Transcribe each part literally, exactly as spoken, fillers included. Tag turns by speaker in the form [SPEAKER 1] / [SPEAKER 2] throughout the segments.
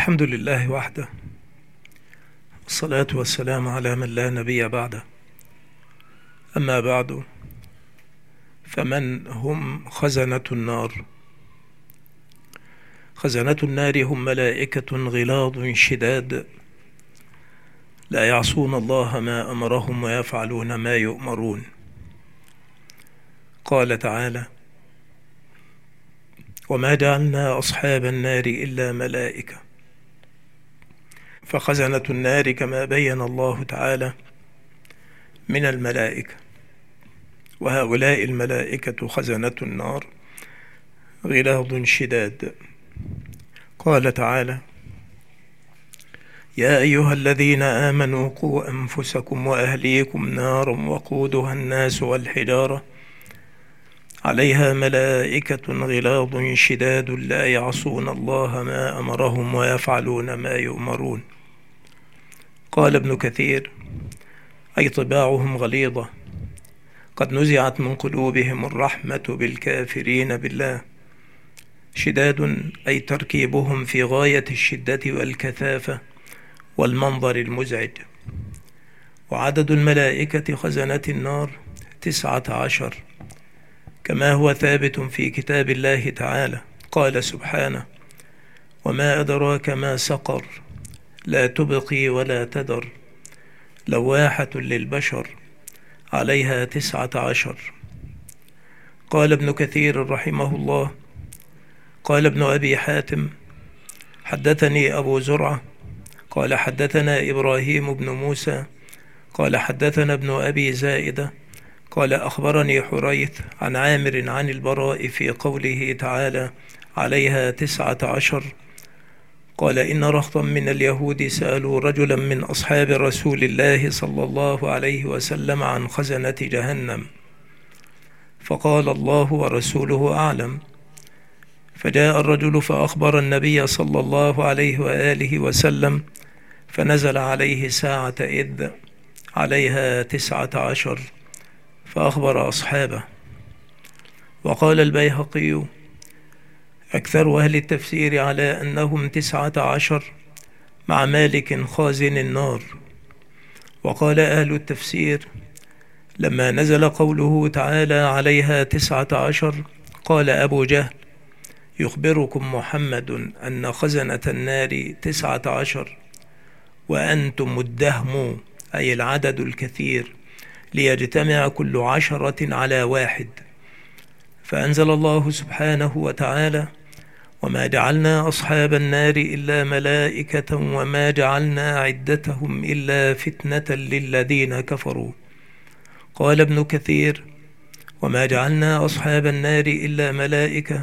[SPEAKER 1] الحمد لله وحده، والصلاة والسلام على من لا نبي بعده. أما بعد، فمن هم خزنة النار؟ خزنة النار هم ملائكة غلاظ شداد لا يعصون الله ما أمرهم ويفعلون ما يؤمرون. قال تعالى: وما جعلنا أصحاب النار إلا ملائكة. فخزنة النار كما بين الله تعالى من الملائكة، وهؤلاء الملائكة خزنة النار غلاظ شداد. قال تعالى: يا أيها الذين آمنوا قوا أنفسكم وأهليكم نارا وقودها الناس والحجارة عليها ملائكة غلاظ شداد لا يعصون الله ما أمرهم ويفعلون ما يؤمرون. قال ابن كثير: أي طباعهم غليظة، قد نزعت من قلوبهم الرحمة بالكافرين بالله. شداد أي تركيبهم في غاية الشدة والكثافة والمنظر المزعج. وعدد الملائكة خزنة النار تسعة عشر، كما هو ثابت في كتاب الله تعالى. قال سبحانه: وما أدراك ما سقر، لا تبقي ولا تذر، لواحة للبشر، عليها تسعة عشر. قال ابن كثير رحمه الله: قال ابن أبي حاتم: حدثني أبو زرعة قال حدثنا إبراهيم بن موسى قال حدثنا ابن أبي زائدة قال أخبرني حريث عن عامر عن البراء في قوله تعالى: عليها تسعة عشر. قال: إن رهطا من اليهود سألوا رجلا من أصحاب رسول الله صلى الله عليه وسلم عن خزنة جهنم، فقال: الله ورسوله أعلم. فجاء الرجل فأخبر النبي صلى الله عليه وآله وسلم، فنزل عليه ساعة إذ عليها تسعة عشر، فأخبر أصحابه. وقال البيهقي: أكثر أهل التفسير على أنهم تسعة عشر مع مالك خازن النار. وقال أهل التفسير: لما نزل قوله تعالى عليها تسعة عشر، قال أبو جهل: يخبركم محمد أن خزنة النار تسعة عشر وأنتم الدهم، أي العدد الكثير، ليجتمع كل عشرة على واحد. فأنزل الله سبحانه وتعالى: وما جعلنا أصحاب النار إلا ملائكة وما جعلنا عدتهم إلا فتنة للذين كفروا. قال ابن كثير: وما جعلنا أصحاب النار إلا ملائكة،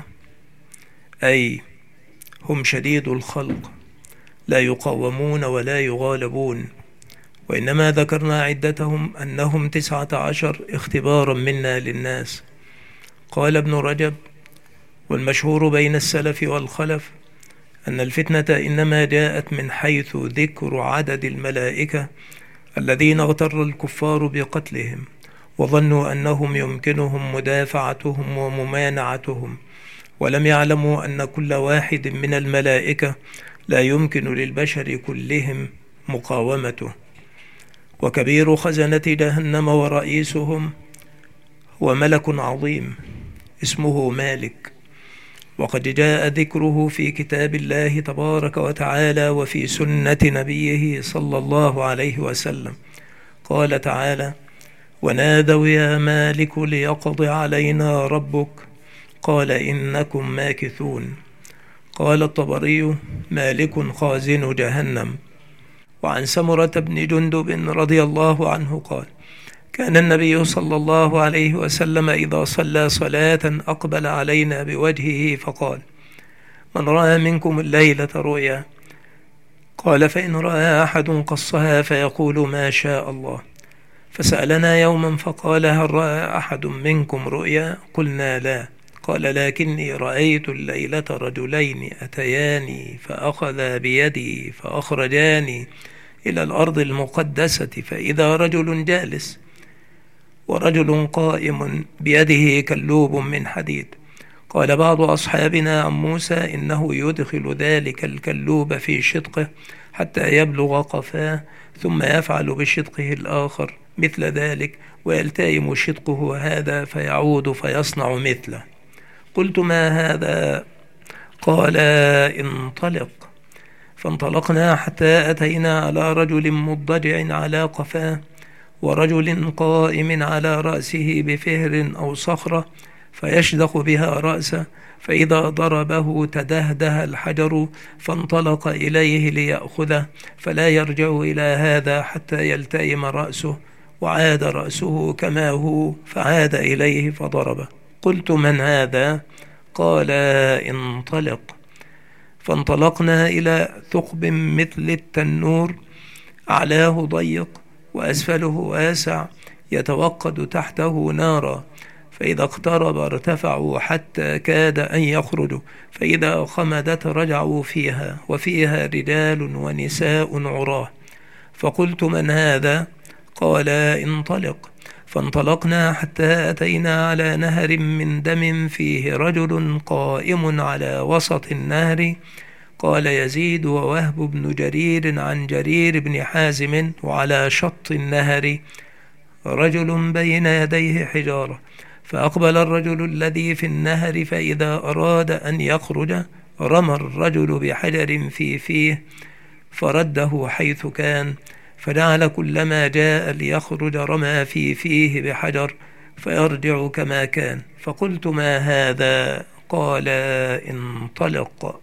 [SPEAKER 1] أي هم شديد الخلق لا يقاومون ولا يغالبون، وإنما ذكرنا عدتهم أنهم تسعة عشر اختبارا منا للناس. قال ابن رجب: والمشهور بين السلف والخلف أن الفتنة إنما جاءت من حيث ذكر عدد الملائكة الذين اغتر الكفار بقتلهم، وظنوا أنهم يمكنهم مدافعتهم وممانعتهم، ولم يعلموا أن كل واحد من الملائكة لا يمكن للبشر كلهم مقاومته. وكبير خزنة جهنم ورئيسهم هو ملك عظيم اسمه مالك، وقد جاء ذكره في كتاب الله تبارك وتعالى وفي سنة نبيه صلى الله عليه وسلم. قال تعالى: ونادوا يا مالك ليقض علينا ربك قال إنكم ماكثون. قال الطبري: مالك خازن جهنم. وعن سمرة بن جندب رضي الله عنه قال: كان النبي صلى الله عليه وسلم إذا صلى صلاة أقبل علينا بوجهه فقال: من رأى منكم الليلة رؤيا؟ قال: فإن رأى أحد قصها فيقول ما شاء الله. فسألنا يوما فقال: هل رأى أحد منكم رؤيا؟ قلنا لا. قال: لكني رأيت الليلة رجلين أتياني فأخذا بيدي فأخرجاني إلى الأرض المقدسة، فإذا رجل جالس ورجل قائم بيده كلوب من حديد. قال بعض أصحابنا عن موسى إنه يدخل ذلك الكلوب في شدقه حتى يبلغ قفاه، ثم يفعل بشدقه الآخر مثل ذلك، ويلتئم شدقه هذا فيعود فيصنع مثله. قلت: ما هذا؟ قال: انطلق. فانطلقنا حتى أتينا على رجل مضطجع على قفاه، ورجل قائم على رأسه بفهر أو صخرة فيشدق بها رأسه، فإذا ضربه تدهده الحجر، فانطلق إليه ليأخذه، فلا يرجع إلى هذا حتى يلتئم رأسه، وعاد رأسه كما هو، فعاد إليه فضربه. قلت: من هذا؟ قال: انطلق. فانطلقنا إلى ثقب مثل التنور، أعلاه ضيق وأسفله واسع، يتوقد تحته نارا، فإذا اقترب ارتفعوا حتى كاد أن يخرجوا، فإذا خمدت رجعوا فيها، وفيها رجال ونساء عراه. فقلت: من هذا؟ قال: انطلق. فانطلقنا حتى أتينا على نهر من دم فيه رجل قائم على وسط النهر. قال يزيد ووهب بن جرير عن جرير بن حازم: وعلى شط النهر رجل بين يديه حجارة، فأقبل الرجل الذي في النهر، فإذا أراد أن يخرج رمى الرجل بحجر في فيه فرده حيث كان، فجعل كلما جاء ليخرج رمى في فيه بحجر فيرجع كما كان. فقلت: ما هذا؟ قال: انطلق.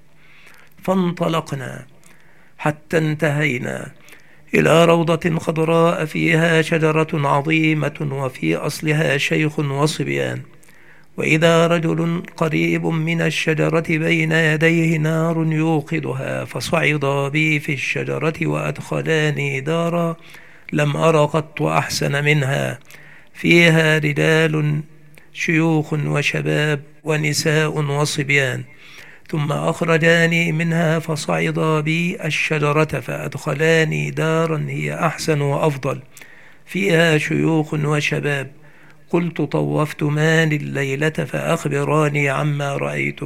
[SPEAKER 1] فانطلقنا حتى انتهينا إلى روضة خضراء فيها شجرة عظيمة، وفي أصلها شيخ وصبيان، وإذا رجل قريب من الشجرة بين يديه نار يوقدها، فصعدا بي في الشجرة وأدخلاني دارا لم أر قط أحسن منها، فيها رجال شيوخ وشباب ونساء وصبيان، ثم أخرجاني منها فصعدا بي الشجرة فأدخلاني دارا هي أحسن وأفضل، فيها شيوخ وشباب. قلت: طوفت مان الليلة فأخبراني عما رأيت.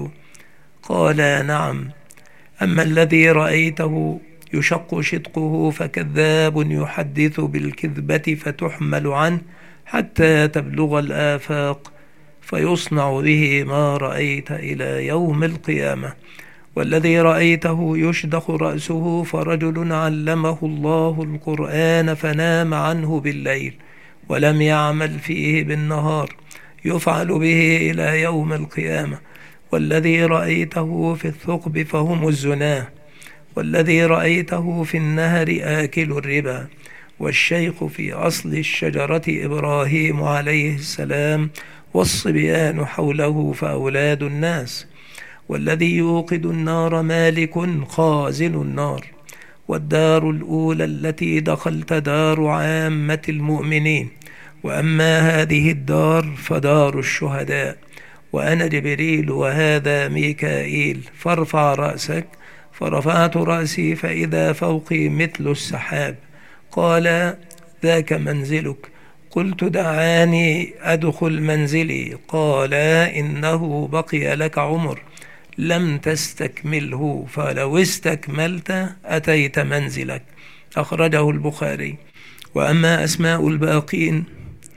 [SPEAKER 1] قال: نعم، أما الذي رأيته يشق شدقه فكذاب يحدث بالكذبة فتحمل عنه حتى تبلغ الآفاق، فيصنع به ما رأيت إلى يوم القيامة. والذي رأيته يشدخ رأسه فرجل علمه الله القرآن فنام عنه بالليل ولم يعمل فيه بالنهار، يفعل به إلى يوم القيامة. والذي رأيته في الثقب فهم الزناه، والذي رأيته في النهر آكل الربا، والشيخ في أصل الشجرة إبراهيم عليه السلام، والصبيان حوله فأولاد الناس. والذي يوقد النار مالك خازن النار. والدار الأولى التي دخلت دار عامة المؤمنين، وأما هذه الدار فدار الشهداء، وأنا جبريل وهذا ميكائيل، فارفع رأسك. فرفعت رأسي فإذا فوقي مثل السحاب. قال: ذاك منزلك. قلت: دعاني أدخل منزلي. قال: إنه بقي لك عمر لم تستكمله، فلو استكملت أتيت منزلك. أخرجه البخاري. وأما أسماء الباقين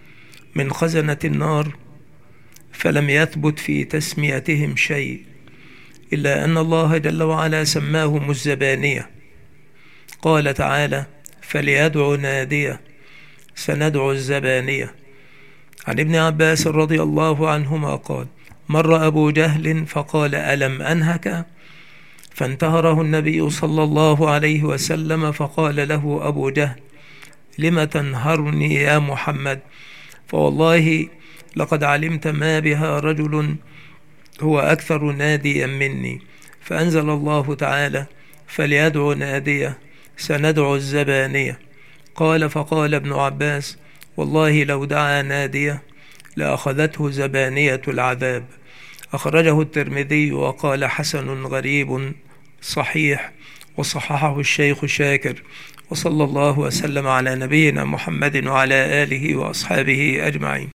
[SPEAKER 1] من خزنة النار فلم يثبت في تسميتهم شيء، إلا أن الله جل وعلا سماهم الزبانية. قال تعالى: فليدع ناديه سندع الزبانية. عن ابن عباس رضي الله عنهما قال: مر أبو جهل فقال: ألم أنهك؟ فانتهره النبي صلى الله عليه وسلم، فقال له أبو جهل: لم تنهرني يا محمد؟ فوالله لقد علمت ما بها رجل هو أكثر ناديا مني. فأنزل الله تعالى: فليدع ناديه سندع الزبانية. قال: فقال ابن عباس: والله لو دعا ناديه لأخذته زبانية العذاب. أخرجه الترمذي وقال: حسن غريب صحيح، وصححه الشيخ شاكر. وصلى الله وسلم على نبينا محمد وعلى آله وأصحابه أجمعين.